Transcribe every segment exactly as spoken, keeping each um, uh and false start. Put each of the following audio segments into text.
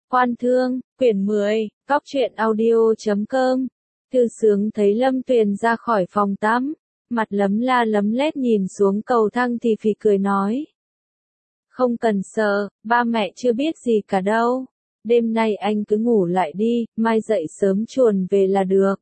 Quan Thương, quyển mười, Cóc truyện audio chấm com. Thư Sướng thấy Lâm Tuyền ra khỏi phòng tắm, mặt lấm la lấm lét nhìn xuống cầu thang thì phì cười nói. Không cần sợ, ba mẹ chưa biết gì cả đâu. Đêm nay anh cứ ngủ lại đi, mai dậy sớm chuồn về là được.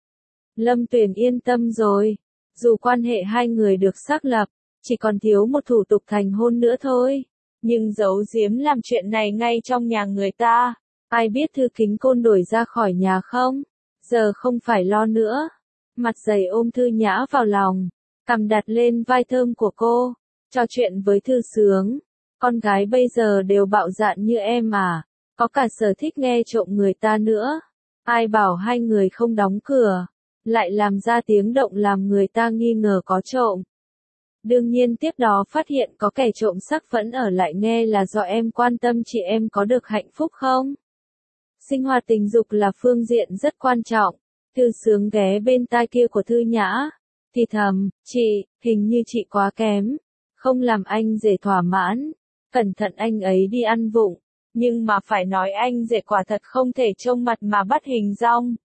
Lâm Tuyền yên tâm rồi. Dù quan hệ hai người được xác lập, chỉ còn thiếu một thủ tục thành hôn nữa thôi. Nhưng giấu giếm làm chuyện này ngay trong nhà người ta. Ai biết Thư Kính Côn đuổi ra khỏi nhà không? Giờ không phải lo nữa. Mặt dày ôm Thư Nhã vào lòng, cằm đặt lên vai thơm của cô, trò chuyện với Thư Sướng. Con gái bây giờ đều bạo dạn như em à, có cả sở thích nghe trộm người ta nữa. Ai bảo hai người không đóng cửa, lại làm ra tiếng động làm người ta nghi ngờ có trộm. Đương nhiên tiếp đó phát hiện có kẻ trộm sắc vẫn ở lại nghe là do em quan tâm chị em có được hạnh phúc không. Sinh hoạt tình dục là phương diện rất quan trọng. Thư Sướng ghé bên tai kia của Thư Nhã, thì thầm, chị, hình như chị quá kém, không làm anh rể thỏa mãn, cẩn thận anh ấy đi ăn vụng, nhưng mà phải nói anh rể quả thật không thể trông mặt mà bắt hình dong.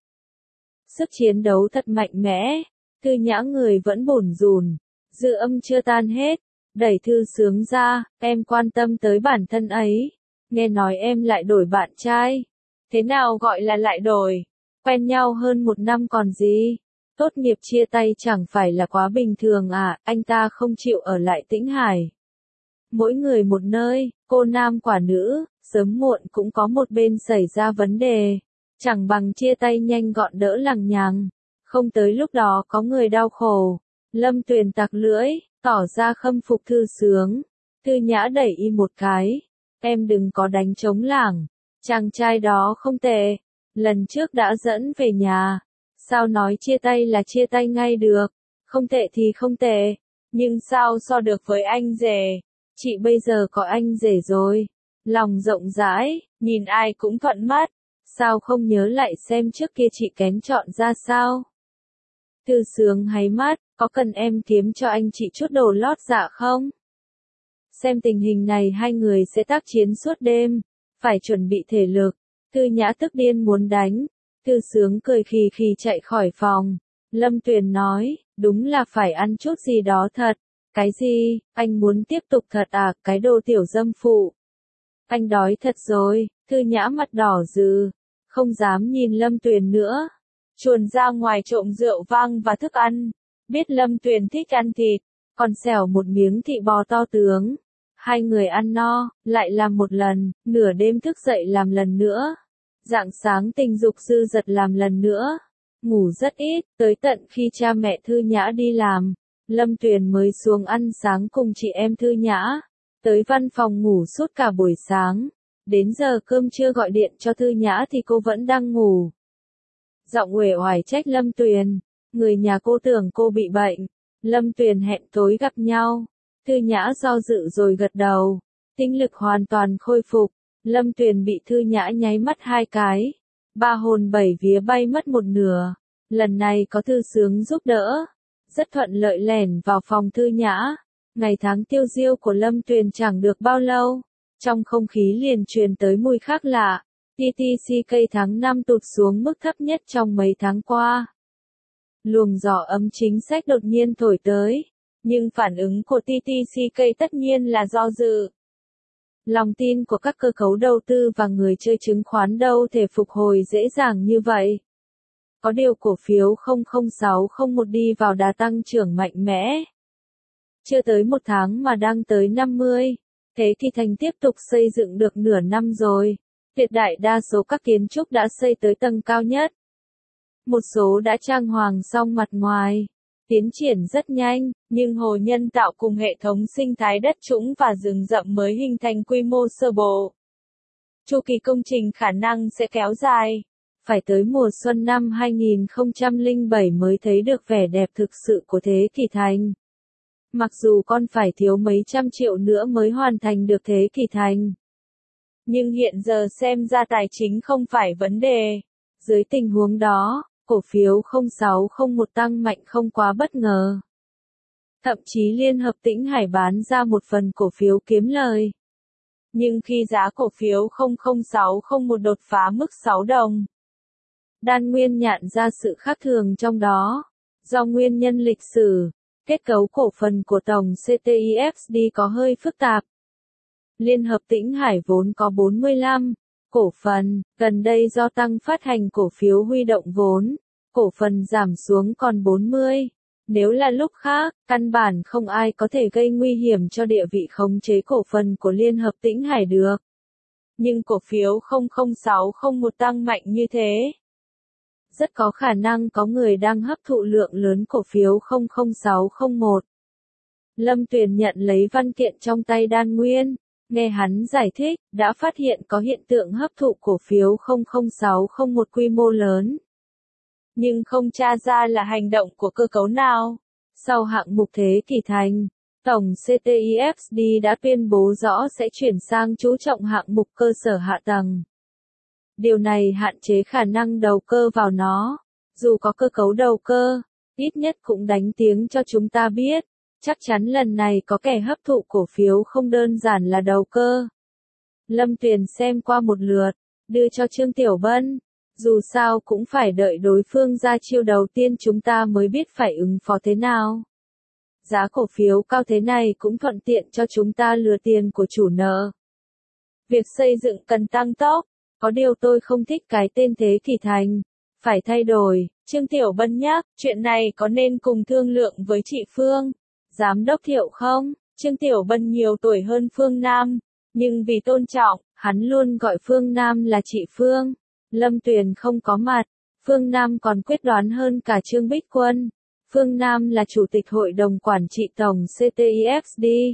Sức chiến đấu thật mạnh mẽ, Thư Nhã người vẫn bủn rủn, dư âm chưa tan hết, đẩy Thư Sướng ra, em quan tâm tới bản thân ấy, nghe nói em lại đổi bạn trai. Thế nào gọi là lại đổi? Quen nhau hơn một năm còn gì? Tốt nghiệp chia tay chẳng phải là quá bình thường à, anh ta không chịu ở lại Tĩnh Hải. Mỗi người một nơi, cô nam quả nữ, sớm muộn cũng có một bên xảy ra vấn đề. Chẳng bằng chia tay nhanh gọn đỡ lằng nhằng. Không tới lúc đó có người đau khổ. Lâm Tuyền tặc lưỡi, tỏ ra khâm phục Thư Sướng. Thư Nhã đẩy y một cái. Em đừng có đánh trống lảng. Chàng trai đó không tệ. Lần trước đã dẫn về nhà. Sao nói chia tay là chia tay ngay được. Không tệ thì không tệ. Nhưng sao so được với anh rể. Chị bây giờ có anh rể rồi. Lòng rộng rãi, nhìn ai cũng thuận mắt. Sao không nhớ lại xem trước kia chị kén chọn ra sao? Thư Sướng háy mắt, có cần em kiếm cho anh chị chút đồ lót dạ không? Xem tình hình này hai người sẽ tác chiến suốt đêm, phải chuẩn bị thể lực. Thư Nhã tức điên muốn đánh. Thư Sướng cười khì khì chạy khỏi phòng. Lâm Tuyền nói, đúng là phải ăn chút gì đó thật. Cái gì, anh muốn tiếp tục thật à, cái đồ tiểu dâm phụ. Anh đói thật rồi, Thư Nhã mặt đỏ rừ, không dám nhìn Lâm Tuyền nữa. Chuồn ra ngoài trộm rượu vang và thức ăn. Biết Lâm Tuyền thích ăn thịt, còn xẻo một miếng thịt bò to tướng. Hai người ăn no, lại làm một lần, nửa đêm thức dậy làm lần nữa. Rạng sáng tình dục dư dật làm lần nữa. Ngủ rất ít, tới tận khi cha mẹ Thư Nhã đi làm, Lâm Tuyền mới xuống ăn sáng cùng chị em Thư Nhã. Tới văn phòng ngủ suốt cả buổi sáng. Đến giờ cơm trưa gọi điện cho Thư Nhã thì cô vẫn đang ngủ. Giọng uể oải trách Lâm Tuyền. Người nhà cô tưởng cô bị bệnh. Lâm Tuyền hẹn tối gặp nhau. Thư Nhã do dự rồi gật đầu. Tinh lực hoàn toàn khôi phục. Lâm Tuyền bị Thư Nhã nháy mắt hai cái. Ba hồn bảy vía bay mất một nửa. Lần này có Thư Sướng giúp đỡ. Rất thuận lợi lẻn vào phòng Thư Nhã. Ngày tháng tiêu diêu của Lâm Tuyền chẳng được bao lâu. Trong không khí liền truyền tới mùi khác lạ. tê tê xê ca tháng năm tụt xuống mức thấp nhất trong mấy tháng qua. Luồng gió ấm chính sách đột nhiên thổi tới. Nhưng phản ứng của tê tê xê ca tất nhiên là do dự. Lòng tin của các cơ cấu đầu tư và người chơi chứng khoán đâu thể phục hồi dễ dàng như vậy. Có điều cổ phiếu không không sáu không một đi vào đà tăng trưởng mạnh mẽ. Chưa tới một tháng mà đang tới năm mươi. Thế thì Thành tiếp tục xây dựng được nửa năm rồi. Tuyệt đại đa số các kiến trúc đã xây tới tầng cao nhất. Một số đã trang hoàng xong mặt ngoài. Tiến triển rất nhanh, nhưng hồ nhân tạo cùng hệ thống sinh thái đất trũng và rừng rậm mới hình thành quy mô sơ bộ. Chu kỳ công trình khả năng sẽ kéo dài. Phải tới mùa xuân năm hai nghìn không trăm lẻ bảy mới thấy được vẻ đẹp thực sự của Thế Kỷ Thành. Mặc dù còn phải thiếu mấy trăm triệu nữa mới hoàn thành được Thế Kỷ Thành. Nhưng hiện giờ xem ra tài chính không phải vấn đề. Dưới tình huống đó, cổ phiếu không sáu không một tăng mạnh không quá bất ngờ. Thậm chí Liên Hợp Tĩnh Hải bán ra một phần cổ phiếu kiếm lời. Nhưng khi giá cổ phiếu không không sáu không một đột phá mức sáu đồng, Đan Nguyên nhận ra sự khác thường trong đó. Do nguyên nhân lịch sử, kết cấu cổ phần của tổng xê tê i ép đê có hơi phức tạp. Liên hợp Tĩnh Hải vốn có bốn mươi lăm cổ phần, gần đây do tăng phát hành cổ phiếu huy động vốn, cổ phần giảm xuống còn bốn mươi. Nếu là lúc khác, căn bản không ai có thể gây nguy hiểm cho địa vị khống chế cổ phần của Liên hợp Tĩnh Hải được. Nhưng cổ phiếu không không sáu không một tăng mạnh như thế, rất có khả năng có người đang hấp thụ lượng lớn cổ phiếu không không sáu không một. Lâm Tuyền nhận lấy văn kiện trong tay Đan Nguyên, nghe hắn giải thích, đã phát hiện có hiện tượng hấp thụ cổ phiếu không không sáu không một quy mô lớn. Nhưng không tra ra là hành động của cơ cấu nào. Sau hạng mục Thế Kỷ Thành, tổng xê tê i ép đê đã tuyên bố rõ sẽ chuyển sang chú trọng hạng mục cơ sở hạ tầng. Điều này hạn chế khả năng đầu cơ vào nó. Dù có cơ cấu đầu cơ, ít nhất cũng đánh tiếng cho chúng ta biết, chắc chắn lần này có kẻ hấp thụ cổ phiếu không đơn giản là đầu cơ. Lâm Tuyền xem qua một lượt, đưa cho Trương Tiểu Bân. Dù sao cũng phải đợi đối phương ra chiêu đầu tiên chúng ta mới biết phải ứng phó thế nào. Giá cổ phiếu cao thế này cũng thuận tiện cho chúng ta lừa tiền của chủ nợ. Việc xây dựng cần tăng tốc, có điều tôi không thích cái tên Thế Kỷ Thành. Phải thay đổi, Trương Tiểu Bân nhắc, chuyện này có nên cùng thương lượng với chị Phương, Giám đốc Thiệu không? Trương Tiểu Bân nhiều tuổi hơn Phương Nam, nhưng vì tôn trọng, hắn luôn gọi Phương Nam là chị Phương. Lâm Tuyền không có mặt, Phương Nam còn quyết đoán hơn cả Trương Bích Quân. Phương Nam là chủ tịch hội đồng quản trị tổng xê tê i ép đê.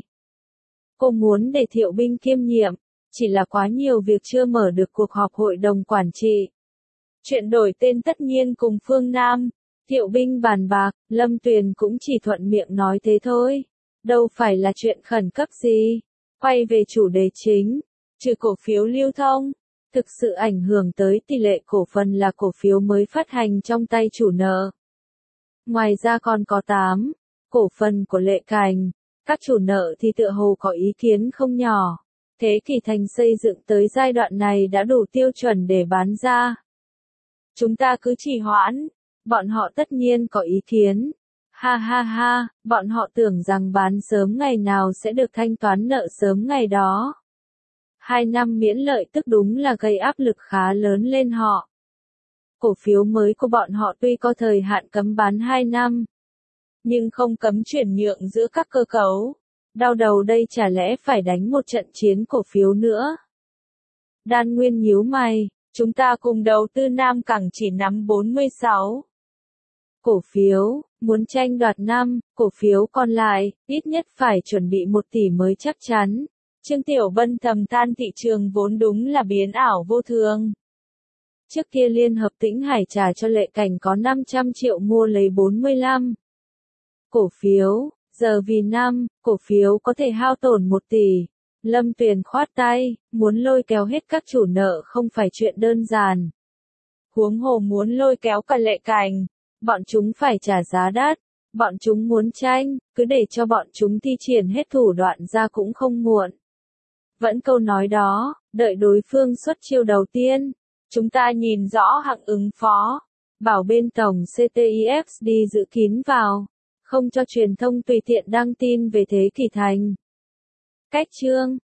Cô muốn để Thiệu Binh kiêm nhiệm, chỉ là quá nhiều việc chưa mở được cuộc họp hội đồng quản trị. Chuyện đổi tên tất nhiên cùng Phương Nam, Thiệu Binh bàn bạc, Lâm Tuyền cũng chỉ thuận miệng nói thế thôi. Đâu phải là chuyện khẩn cấp gì. Quay về chủ đề chính, trừ cổ phiếu lưu thông, thực sự ảnh hưởng tới tỷ lệ cổ phần là cổ phiếu mới phát hành trong tay chủ nợ. Ngoài ra còn có tám cổ phần của Lệ Cảnh, các chủ nợ thì tựa hồ có ý kiến không nhỏ. Thế Kỷ Thành xây dựng tới giai đoạn này đã đủ tiêu chuẩn để bán ra. Chúng ta cứ trì hoãn, bọn họ tất nhiên có ý kiến. Ha ha ha, bọn họ tưởng rằng bán sớm ngày nào sẽ được thanh toán nợ sớm ngày đó. Hai năm miễn lợi tức đúng là gây áp lực khá lớn lên họ. Cổ phiếu mới của bọn họ tuy có thời hạn cấm bán hai năm, nhưng không cấm chuyển nhượng giữa các cơ cấu. Đau đầu đây chả lẽ phải đánh một trận chiến cổ phiếu nữa. Đan Nguyên nhíu mày, chúng ta cùng đầu tư Nam Cảng chỉ nắm bốn mươi sáu cổ phiếu, muốn tranh đoạt năm cổ phiếu còn lại, ít nhất phải chuẩn bị một tỷ mới chắc chắn. Trương Tiểu Bân thầm than thị trường vốn đúng là biến ảo vô thường. Trước kia Liên hợp Tĩnh Hải trả cho Lệ Cảnh có năm trăm triệu mua lấy bốn mươi lăm cổ phiếu, giờ vì năm cổ phiếu có thể hao tổn một tỷ. Lâm Tuyền khoát tay, muốn lôi kéo hết các chủ nợ không phải chuyện đơn giản. Huống hồ muốn lôi kéo cả Lệ Cảnh, bọn chúng phải trả giá đắt. Bọn chúng muốn tranh, cứ để cho bọn chúng thi triển hết thủ đoạn ra cũng không muộn. Vẫn câu nói đó, đợi đối phương xuất chiêu đầu tiên, chúng ta nhìn rõ hạng ứng phó, bảo bên tổng xê tê i ép đê giữ kín vào, không cho truyền thông tùy tiện đăng tin về Thế Kỷ Thành. Cách chương